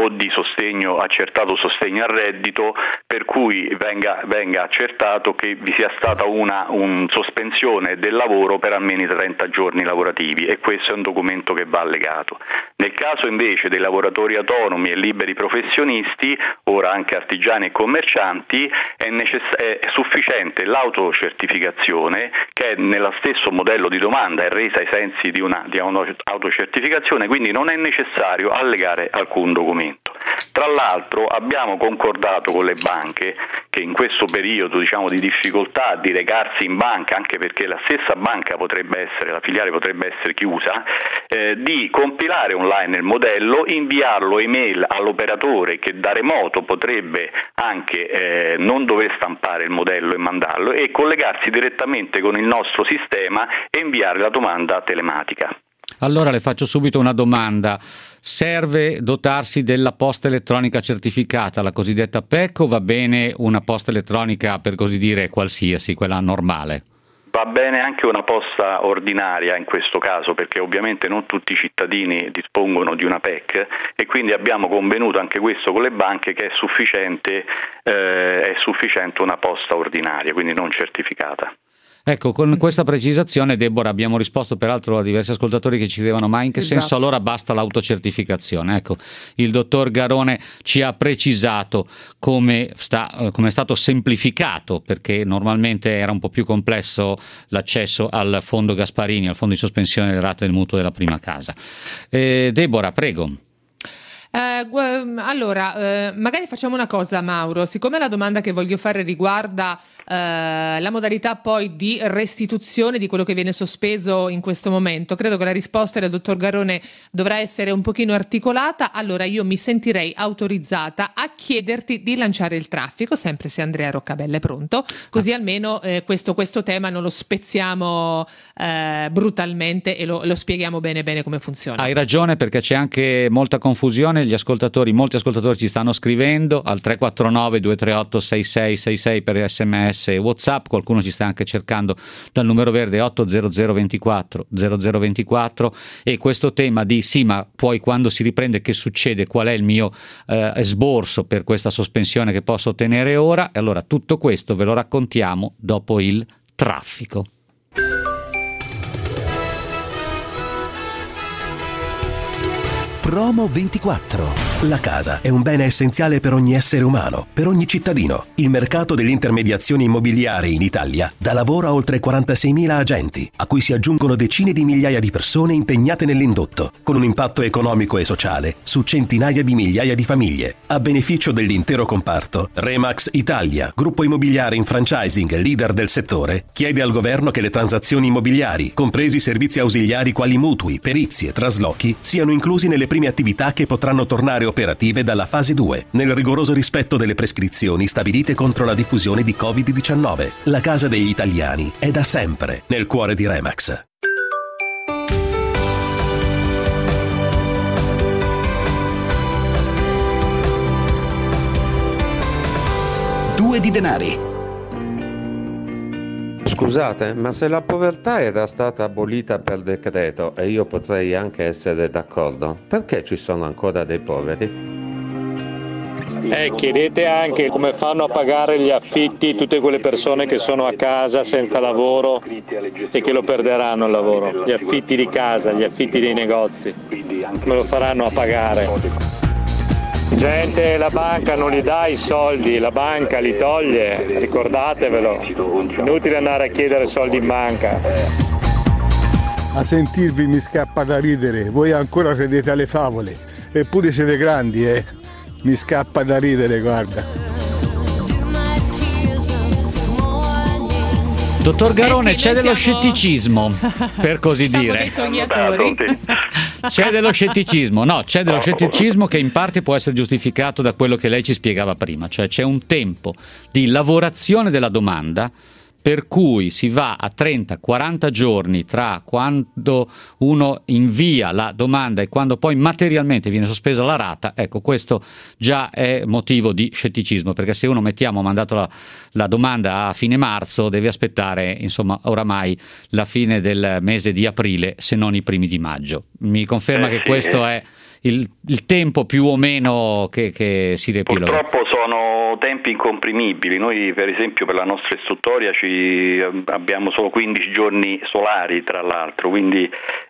o di sostegno, accertato sostegno al reddito, per cui venga accertato che vi sia stata una sospensione del lavoro per almeno 30 giorni lavorativi, e questo è un documento che va allegato. Nel caso invece dei lavoratori autonomi e liberi professionisti, ora anche artigiani e commercianti, è sufficiente l'autocertificazione, che è nello stesso modello di domanda, è resa ai sensi di un'autocertificazione, quindi non è necessario allegare alcun documento. Tra l'altro abbiamo concordato con le banche che in questo periodo, diciamo, di difficoltà di recarsi in banca, anche perché la stessa banca la filiale potrebbe essere chiusa, di compilare online il modello, inviarlo email all'operatore che da remoto potrebbe anche non dover stampare il modello e mandarlo, e collegarsi direttamente con il nostro sistema e inviare la domanda telematica. Allora le faccio subito una domanda: serve dotarsi della posta elettronica certificata, la cosiddetta PEC, o va bene una posta elettronica, per così dire, qualsiasi, quella normale? Va bene anche una posta ordinaria in questo caso, perché ovviamente non tutti i cittadini dispongono di una PEC, e quindi abbiamo convenuto anche questo con le banche, che è sufficiente una posta ordinaria, quindi non certificata. Ecco, con questa precisazione, Deborah, abbiamo risposto peraltro a diversi ascoltatori che ci chiedevano: ma in che senso allora basta l'autocertificazione? Ecco, il dottor Garone ci ha precisato come è stato semplificato, perché normalmente era un po' più complesso l'accesso al fondo Gasparini, al fondo di sospensione delle rate del mutuo della prima casa. Deborah, prego. Allora, magari facciamo una cosa, Mauro, siccome la domanda che voglio fare riguarda la modalità poi di restituzione di quello che viene sospeso in questo momento, credo che la risposta del dottor Garone dovrà essere un pochino articolata. Allora io mi sentirei autorizzata a chiederti di lanciare il traffico, sempre se Andrea Roccabella è pronto, così almeno questo tema non lo spezziamo brutalmente e lo spieghiamo bene come funziona. Hai ragione, perché c'è anche molta confusione. Molti ascoltatori ci stanno scrivendo al 349 238 6666 per SMS e WhatsApp, qualcuno ci sta anche cercando dal numero verde 80024 0024, e questo tema di sì, ma poi quando si riprende che succede, qual è il mio esborso per questa sospensione che posso ottenere ora? E allora tutto questo ve lo raccontiamo dopo il traffico. Promo 24. La casa è un bene essenziale per ogni essere umano, per ogni cittadino. Il mercato delle intermediazioni immobiliari in Italia dà lavoro a oltre 46.000 agenti, a cui si aggiungono decine di migliaia di persone impegnate nell'indotto, con un impatto economico e sociale su centinaia di migliaia di famiglie. A beneficio dell'intero comparto, Remax Italia, gruppo immobiliare in franchising leader del settore, chiede al governo che le transazioni immobiliari, compresi servizi ausiliari quali mutui, perizie, traslochi, siano inclusi nelle prime attività che potranno tornare operative dalla fase 2, nel rigoroso rispetto delle prescrizioni stabilite contro la diffusione di Covid-19. La casa degli italiani è da sempre nel cuore di Remax. Due di denari. Scusate, ma se la povertà era stata abolita per decreto, e io potrei anche essere d'accordo, perché ci sono ancora dei poveri? Chiedete anche come fanno a pagare gli affitti tutte quelle persone che sono a casa senza lavoro e che lo perderanno il lavoro, gli affitti di casa, gli affitti dei negozi, come lo faranno a pagare? Gente, la banca non gli dà i soldi, la banca li toglie, ricordatevelo, inutile andare a chiedere soldi in banca. A sentirvi mi scappa da ridere, voi ancora credete alle favole, eppure siete grandi, mi scappa da ridere, guarda. Dottor Garone, c'è dello scetticismo, per così dire. Dei sognatori. C'è dello scetticismo, c'è dello scetticismo che in parte può essere giustificato da quello che lei ci spiegava prima, cioè c'è un tempo di lavorazione della domanda per cui si va a 30-40 giorni tra quando uno invia la domanda e quando poi materialmente viene sospesa la rata. Ecco, questo già è motivo di scetticismo, perché se uno, mettiamo, ha mandato la domanda a fine marzo, deve aspettare, insomma, oramai la fine del mese di aprile, se non i primi di maggio. Mi conferma che questo è il tempo più o meno che si riepiloga? Purtroppo sono tempi incomprimibili. Noi per esempio per la nostra istruttoria abbiamo solo 15 giorni solari, tra l'altro, quindi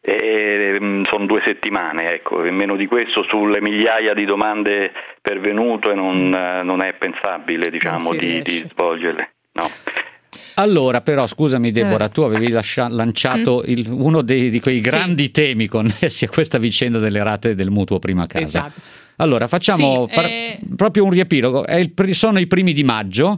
sono 2 settimane, ecco, e meno di questo sulle migliaia di domande pervenute non è pensabile, diciamo, di svolgerle. No. Allora, però, scusami Deborah, tu avevi lanciato uno di quei grandi temi connessi a questa vicenda delle rate del mutuo prima casa. Esatto. Allora, facciamo proprio un riepilogo. Sono i primi di maggio,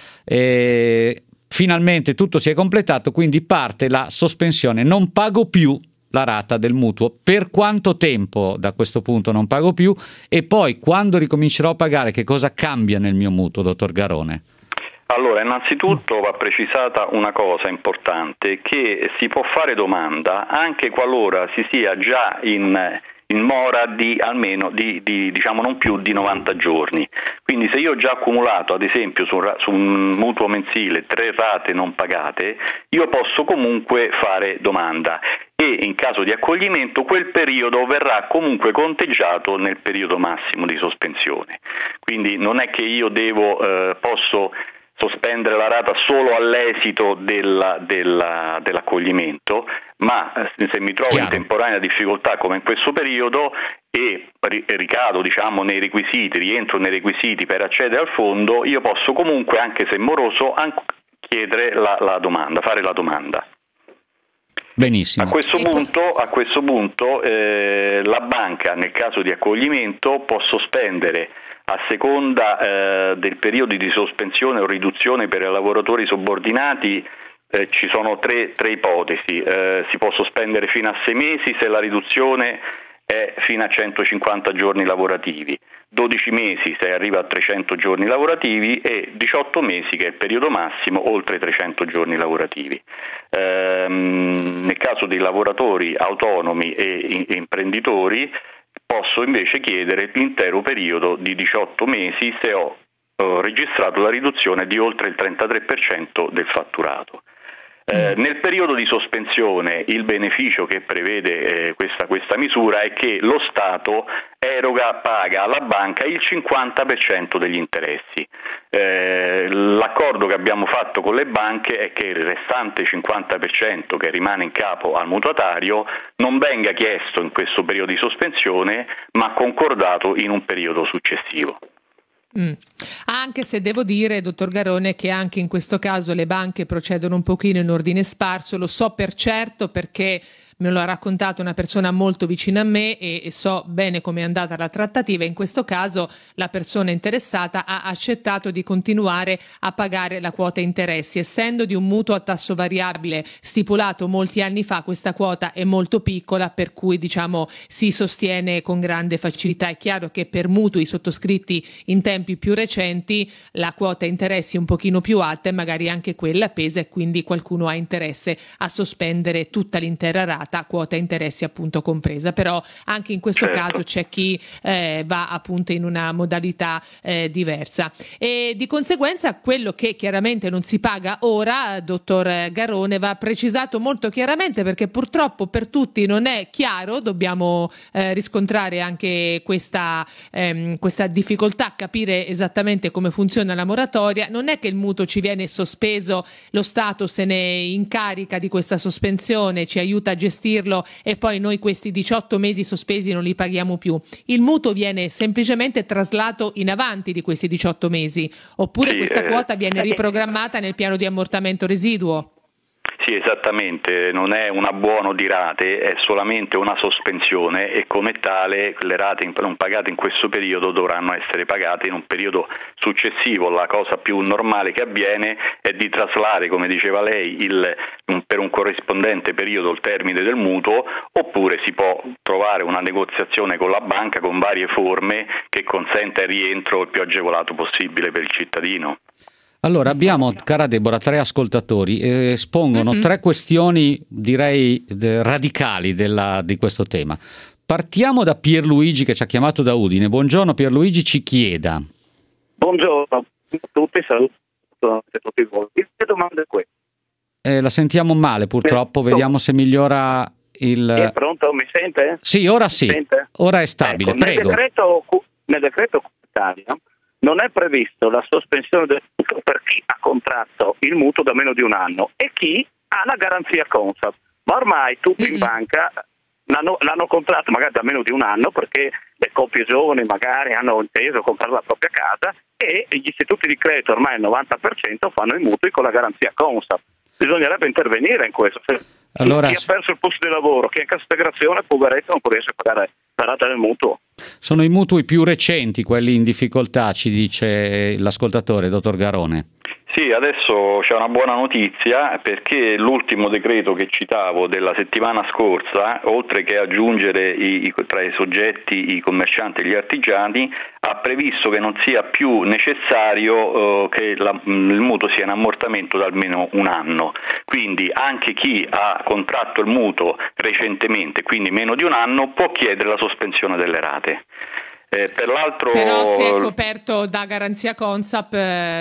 finalmente tutto si è completato, quindi parte la sospensione. Non pago più la rata del mutuo. Per quanto tempo da questo punto non pago più? E poi, quando ricomincerò a pagare, che cosa cambia nel mio mutuo, dottor Garone? Allora, innanzitutto va precisata una cosa importante, che si può fare domanda anche qualora si sia già in mora di almeno diciamo non più di 90 giorni. Quindi se io ho già accumulato ad esempio su un mutuo mensile 3 rate non pagate, io posso comunque fare domanda e in caso di accoglimento quel periodo verrà comunque conteggiato nel periodo massimo di sospensione. Quindi non è che io posso sospendere la rata solo all'esito dell'accoglimento, ma se mi trovo in temporanea difficoltà come in questo periodo e ricado, diciamo, rientro nei requisiti per accedere al fondo, io posso comunque, anche se moroso, chiedere la domanda, fare la domanda. Benissimo. A questo punto la banca, nel caso di accoglimento, può sospendere a seconda del periodo di sospensione o riduzione per i lavoratori subordinati. Ci sono tre ipotesi. Si può sospendere fino a 6 mesi se la riduzione è fino a 150 giorni lavorativi, 12 mesi se arriva a 300 giorni lavorativi e 18 mesi che è il periodo massimo oltre 300 giorni lavorativi. Nel caso dei lavoratori autonomi e imprenditori posso invece chiedere l'intero periodo di 18 mesi se ho registrato la riduzione di oltre il 33% del fatturato. Nel periodo di sospensione il beneficio che prevede questa misura è che lo Stato paga alla banca il 50% degli interessi. L'accordo che abbiamo fatto con le banche è che il restante 50% che rimane in capo al mutuatario non venga chiesto in questo periodo di sospensione, ma concordato in un periodo successivo. Anche se devo dire, dottor Garone, che anche in questo caso le banche procedono un pochino in ordine sparso, lo so per certo perché me lo ha raccontato una persona molto vicina a me e so bene com'è andata la trattativa. In questo caso la persona interessata ha accettato di continuare a pagare la quota interessi. Essendo di un mutuo a tasso variabile stipulato molti anni fa, questa quota è molto piccola, per cui diciamo si sostiene con grande facilità. È chiaro che per mutui sottoscritti in tempi più recenti la quota interessi è un pochino più alta e magari anche quella pesa, e quindi qualcuno ha interesse a sospendere tutta l'intera rata, quota interessi appunto compresa. Però anche in questo caso c'è chi va appunto in una modalità diversa, e di conseguenza quello che chiaramente non si paga ora, dottor Garone, va precisato molto chiaramente, perché purtroppo per tutti non è chiaro. Dobbiamo riscontrare anche questa difficoltà a capire esattamente come funziona la moratoria. Non è che il mutuo ci viene sospeso, lo Stato se ne incarica di questa sospensione, ci aiuta a gestirlo e poi noi questi 18 mesi sospesi non li paghiamo più. Il mutuo viene semplicemente traslato in avanti di questi 18 mesi, oppure questa quota viene riprogrammata nel piano di ammortamento residuo. Sì, esattamente, non è un abbuono di rate, è solamente una sospensione e come tale le rate non pagate in questo periodo dovranno essere pagate in un periodo successivo. La cosa più normale che avviene è di traslare, come diceva lei, per un corrispondente periodo il termine del mutuo, oppure si può trovare una negoziazione con la banca con varie forme che consenta il rientro il più agevolato possibile per il cittadino. Allora, abbiamo, cara Deborah, 3 ascoltatori, espongono 3 questioni, direi, radicali di questo tema. Partiamo da Pierluigi, che ci ha chiamato da Udine. Buongiorno Pierluigi, ci chieda. Buongiorno a tutti, saluto tutti voi. La domanda è questa. La sentiamo male purtroppo, vediamo se migliora È pronto? Mi sente? Sì, ora sì. Sente? Ora è stabile, Ecco, prego. Nel decreto comunitario non è previsto la sospensione del mutuo per chi ha contratto il mutuo da meno di un anno e chi ha la garanzia Consap. Ma ormai tutti in banca l'hanno contratto magari da meno di un anno, perché le coppie giovani magari hanno inteso comprare la propria casa, e gli istituti di credito ormai il 90% fanno i mutui con la garanzia Consap. Bisognerebbe intervenire in questo. Allora, chi ha perso il posto di lavoro, chi è in cassa integrazione, poveretto, non può riesce a pagare la rata del mutuo. sono i mutui più recenti, quelli in difficoltà, ci dice l'ascoltatore, dottor Garone. Sì, adesso c'è una buona notizia, perché l'ultimo decreto che citavo della settimana scorsa, oltre che aggiungere tra i soggetti i commercianti e gli artigiani, ha previsto che non sia più necessario che il mutuo sia in ammortamento da almeno un anno. Quindi anche chi ha contratto il mutuo recentemente, quindi meno di un anno, può chiedere la sospensione delle rate. Per l'altro, però se è coperto da garanzia Consap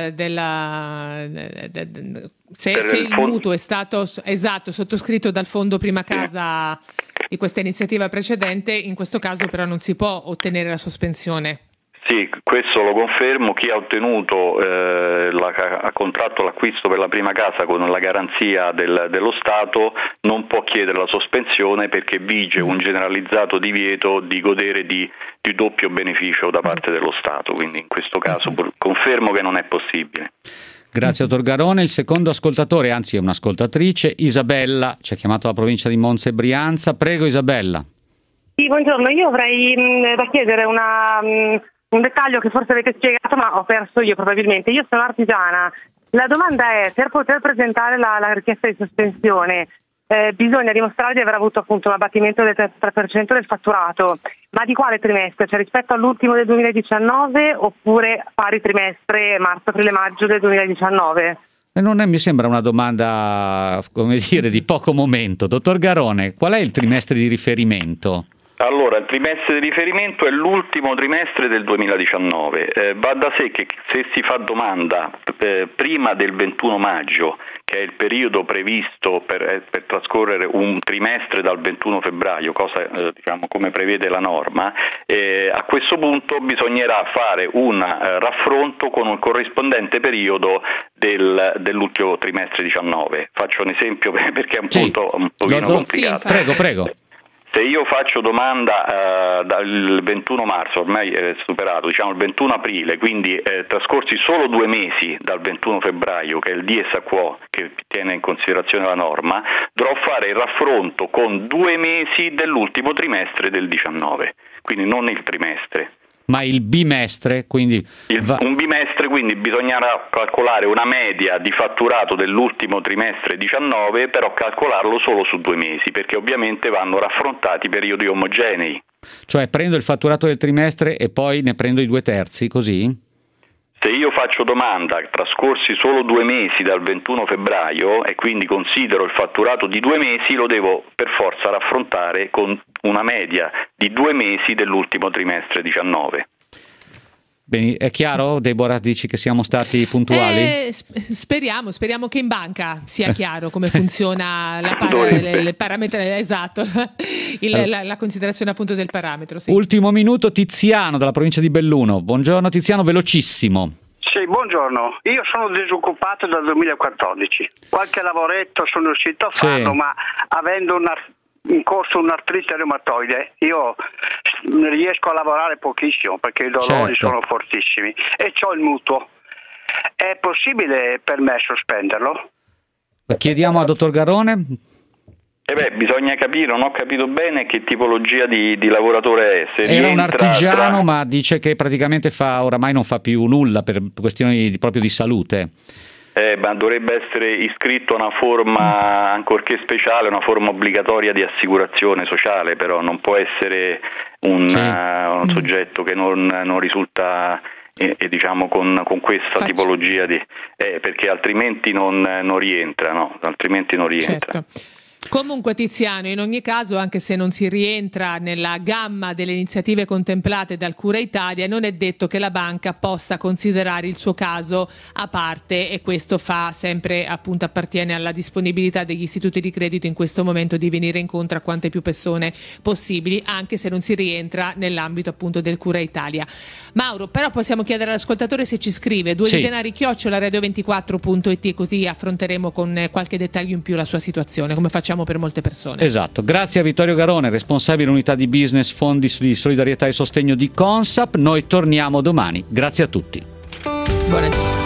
se il mutuo è stato sottoscritto dal fondo prima casa di questa iniziativa precedente, in questo caso però non si può ottenere la sospensione. Sì, questo lo confermo. Chi ha ottenuto ha contratto l'acquisto per la prima casa con la garanzia dello Stato non può chiedere la sospensione, perché vige un generalizzato divieto di godere di doppio beneficio da parte dello Stato, quindi in questo caso confermo che non è possibile. Grazie dottor Garone. Il secondo ascoltatore, anzi è un'ascoltatrice, Isabella, ci ha chiamato la provincia di Monza e Brianza. Prego Isabella. Sì, buongiorno, io avrei da chiedere un dettaglio che forse avete spiegato ma ho perso io probabilmente. Io sono artigiana, la domanda è: per poter presentare la richiesta di sospensione bisogna dimostrare di aver avuto appunto un abbattimento del 3% del fatturato, ma di quale trimestre? Cioè rispetto all'ultimo del 2019 oppure pari trimestre marzo, aprile, maggio del 2019? Mi sembra una domanda, come dire, di poco momento. Dottor Garone, qual è il trimestre di riferimento? Allora, il trimestre di riferimento è l'ultimo trimestre del 2019. Va da sé che se si fa domanda prima del 21 maggio, che è il periodo previsto per trascorrere un trimestre dal 21 febbraio, cosa come prevede la norma, a questo punto bisognerà fare un raffronto con un corrispondente periodo dell'ultimo trimestre 19. Faccio un esempio perché è un punto un pochino complicato. Sì, prego. Se io faccio domanda dal 21 marzo, ormai è superato, diciamo il 21 aprile, quindi trascorsi solo 2 mesi dal 21 febbraio, che è il dies a quo che tiene in considerazione la norma, dovrò fare il raffronto con 2 mesi dell'ultimo trimestre del 19, quindi non il trimestre. Ma il bimestre, quindi un bimestre, quindi bisognerà calcolare una media di fatturato dell'ultimo trimestre 19, però calcolarlo solo su 2 mesi, perché ovviamente vanno raffrontati periodi omogenei. Cioè prendo il fatturato del trimestre e poi ne prendo i 2/3, così? Se io faccio domanda trascorsi solo 2 mesi dal 21 febbraio e quindi considero il fatturato di 2 mesi, lo devo per forza raffrontare con una media di 2 mesi dell'ultimo trimestre 19. Bene, è chiaro? Deborah, dici che siamo stati puntuali? Speriamo che in banca sia chiaro come funziona il parametro, esatto, la considerazione appunto del parametro. Sì. Ultimo minuto, Tiziano dalla provincia di Belluno. Buongiorno Tiziano, velocissimo. Sì, buongiorno. Io sono disoccupato dal 2014. Qualche lavoretto sono riuscito a farlo, ma avendo in corso un'artrite reumatoide, io riesco a lavorare pochissimo perché i dolori sono fortissimi e c'ho il mutuo. È possibile per me sospenderlo? Chiediamo a dottor Garone. Bisogna capire, non ho capito bene che tipologia di lavoratore è. Era un artigiano, ma dice che praticamente oramai non fa più nulla per questioni proprio di salute. Ma dovrebbe essere iscritto a una forma, ancorché speciale, una forma obbligatoria di assicurazione sociale, però non può essere un soggetto che non risulta diciamo con questa tipologia di perché altrimenti non rientra, no? Altrimenti non rientra. Certo. Comunque Tiziano, in ogni caso, anche se non si rientra nella gamma delle iniziative contemplate dal Cura Italia, non è detto che la banca possa considerare il suo caso a parte, e questo fa sempre, appunto, appartiene alla disponibilità degli istituti di credito in questo momento di venire incontro a quante più persone possibili, anche se non si rientra nell'ambito appunto del Cura Italia. Mauro, però possiamo chiedere all'ascoltatore se ci scrive 2 di denari @radio24.it, così affronteremo con qualche dettaglio in più la sua situazione, come facciamo per molte persone. Esatto, grazie a Vittorio Garone, responsabile unità di business fondi di solidarietà e sostegno di Consap. Noi torniamo domani, grazie a tutti. Buona